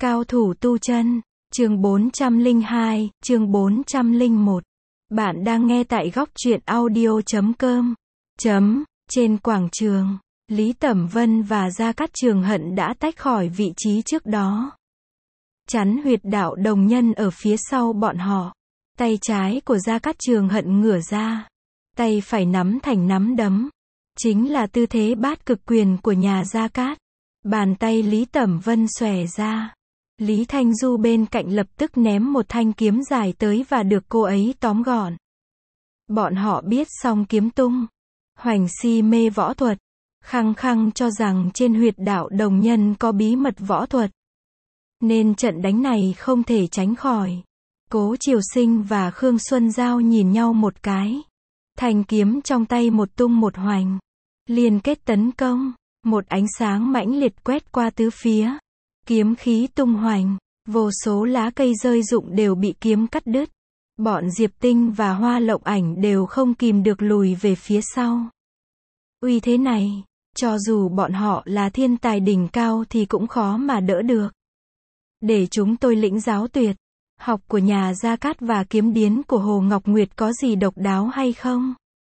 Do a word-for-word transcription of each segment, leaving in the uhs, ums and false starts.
Cao thủ tu chân, chương bốn trăm lẻ hai, chương bốn trăm lẻ một. Bạn đang nghe tại góc truyện audio chấm com. Chấm, trên quảng trường, Lý Tẩm Vân và Gia Cát Trường Hận đã tách khỏi vị trí trước đó. Chắn huyệt đạo đồng nhân ở phía sau bọn họ. Tay trái của Gia Cát Trường Hận ngửa ra. Tay phải nắm thành nắm đấm. Chính là tư thế bát cực quyền của nhà Gia Cát. Bàn tay Lý Tẩm Vân xòe ra. Lý Thanh Du bên cạnh lập tức ném một thanh kiếm dài tới và được cô ấy tóm gọn. Bọn họ biết song kiếm tung. Hoành si mê võ thuật. Khăng khăng cho rằng trên huyệt đạo đồng nhân có bí mật võ thuật. Nên trận đánh này không thể tránh khỏi. Cố Triều Sinh và Khương Xuân Giao nhìn nhau một cái. Thanh kiếm trong tay một tung một hoành. Liên kết tấn công. Một ánh sáng mãnh liệt quét qua tứ phía. Kiếm khí tung hoành. Vô số lá cây rơi rụng đều bị kiếm cắt đứt. Bọn Diệp Tinh và Hoa Lộng Ảnh đều không kìm được lùi về phía sau. Uy thế này, cho dù bọn họ là thiên tài đỉnh cao thì cũng khó mà đỡ được. Để chúng tôi lĩnh giáo tuyệt. Học của nhà Gia Cát và kiếm điến của Hồ Ngọc Nguyệt có gì độc đáo hay không?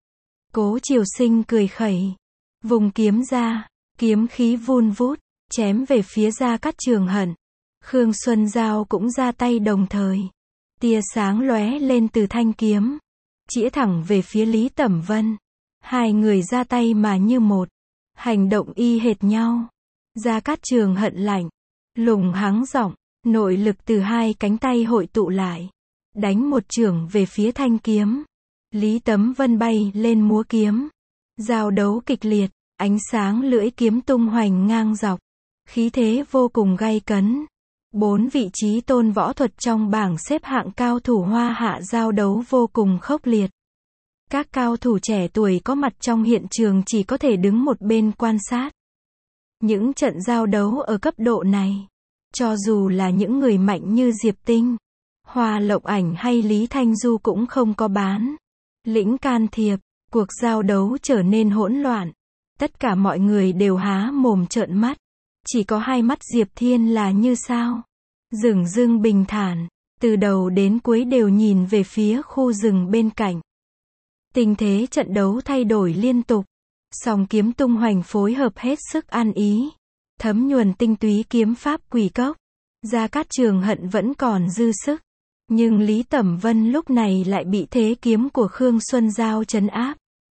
Cố Triều Sinh cười khẩy. Vùng kiếm ra. Kiếm khí vun vút. Chém về phía Gia Cát Trường Hận. Khương Xuân Giao cũng ra tay đồng thời. Tia sáng lóe lên từ thanh kiếm. Chĩa thẳng về phía Lý Tẩm Vân. Hai người ra tay mà như một. Hành động y hệt nhau. Gia Cát Trường Hận lạnh. Lùng hắng giọng. Nội lực từ hai cánh tay hội tụ lại. Đánh một chưởng về phía thanh kiếm. Lý Tẩm Vân bay lên múa kiếm. Giao đấu kịch liệt. Ánh sáng lưỡi kiếm tung hoành ngang dọc. Khí thế vô cùng gay cấn. Bốn vị trí tôn võ thuật trong bảng xếp hạng cao thủ Hoa Hạ giao đấu vô cùng khốc liệt. Các cao thủ trẻ tuổi có mặt trong hiện trường chỉ có thể đứng một bên quan sát. Những trận giao đấu ở cấp độ này, cho dù là những người mạnh như Diệp Tinh, Hoa Lộng Ảnh hay Lý Thanh Du cũng không có bán lĩnh can thiệp. Cuộc giao đấu trở nên hỗn loạn. Tất cả mọi người đều há mồm trợn mắt. Chỉ có hai mắt Diệp Thiên là như sao. Dửng dưng bình thản. Từ đầu đến cuối đều nhìn về phía khu rừng bên cạnh. Tình thế trận đấu thay đổi liên tục. Song kiếm tung hoành phối hợp hết sức ăn ý. Thấm nhuần tinh túy kiếm pháp quỷ cốc. Gia Cát Trường Hận vẫn còn dư sức. Nhưng Lý Tẩm Vân lúc này lại bị thế kiếm của Khương Xuân Giao trấn áp.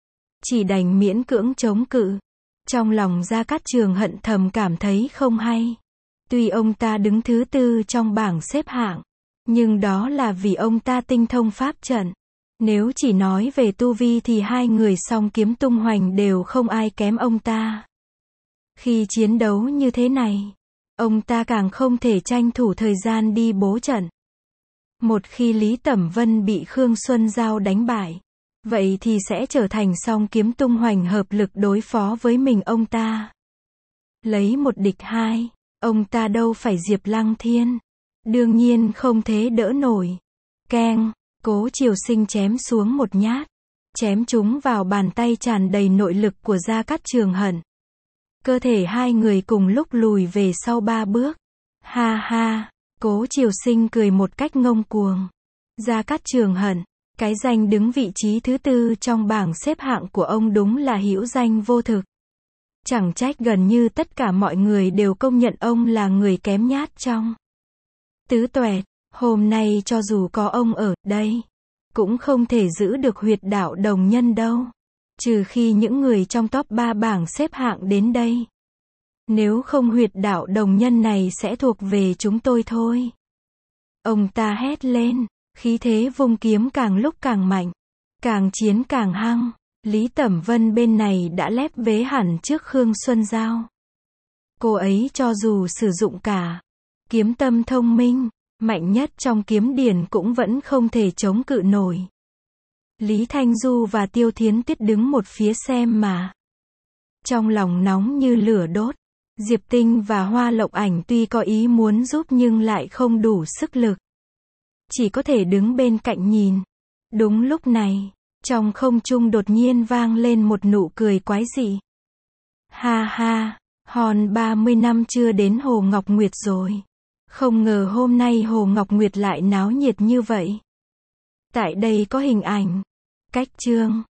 Chỉ đành miễn cưỡng chống cự. Trong lòng Gia Cát Trường Hận thầm cảm thấy không hay. Tuy ông ta đứng thứ tư trong bảng xếp hạng, nhưng đó là vì ông ta tinh thông pháp trận. Nếu chỉ nói về tu vi thì hai người song kiếm tung hoành đều không ai kém ông ta. Khi chiến đấu như thế này, ông ta càng không thể tranh thủ thời gian đi bố trận. Một khi Lý Tẩm Vân bị Khương Xuân Giao đánh bại, vậy thì sẽ trở thành song kiếm tung hoành hợp lực đối phó với mình ông ta. Lấy một địch hai, ông ta đâu phải Diệp Lăng Thiên. Đương nhiên không thế đỡ nổi. Keng, Cố Triều Sinh chém xuống một nhát. Chém chúng vào bàn tay tràn đầy nội lực của Gia Cát Trường Hận. Cơ thể hai người cùng lúc lùi về sau ba bước. Ha ha, Cố Triều Sinh cười một cách ngông cuồng. Gia Cát Trường Hận. Cái danh đứng vị trí thứ tư trong bảng xếp hạng của ông đúng là hữu danh vô thực. Chẳng trách gần như tất cả mọi người đều công nhận ông là người kém nhát trong tứ tuệ. Hôm nay cho dù có ông ở đây, cũng không thể giữ được huyệt đạo đồng nhân đâu. Trừ khi những người trong top ba bảng xếp hạng đến đây. Nếu không huyệt đạo đồng nhân này sẽ thuộc về chúng tôi thôi. Ông ta hét lên. Khí thế vung kiếm càng lúc càng mạnh. Càng chiến càng hăng. Lý Tẩm Vân bên này đã lép vế hẳn trước Khương Xuân Giao. Cô ấy cho dù sử dụng cả kiếm tâm thông minh, mạnh nhất trong kiếm điển cũng vẫn không thể chống cự nổi. Lý Thanh Du và Tiêu Thiến Tuyết đứng một phía xem mà. Trong lòng nóng như lửa đốt. Diệp Tinh và Hoa Lộng Ảnh tuy có ý muốn giúp nhưng lại không đủ sức lực. Chỉ có thể đứng bên cạnh nhìn. Đúng lúc này, trong không trung đột nhiên vang lên một nụ cười quái dị. Ha ha, hòn ba mươi năm chưa đến Hồ Ngọc Nguyệt rồi. Không ngờ hôm nay Hồ Ngọc Nguyệt lại náo nhiệt như vậy. Tại đây có hình ảnh. Cách chương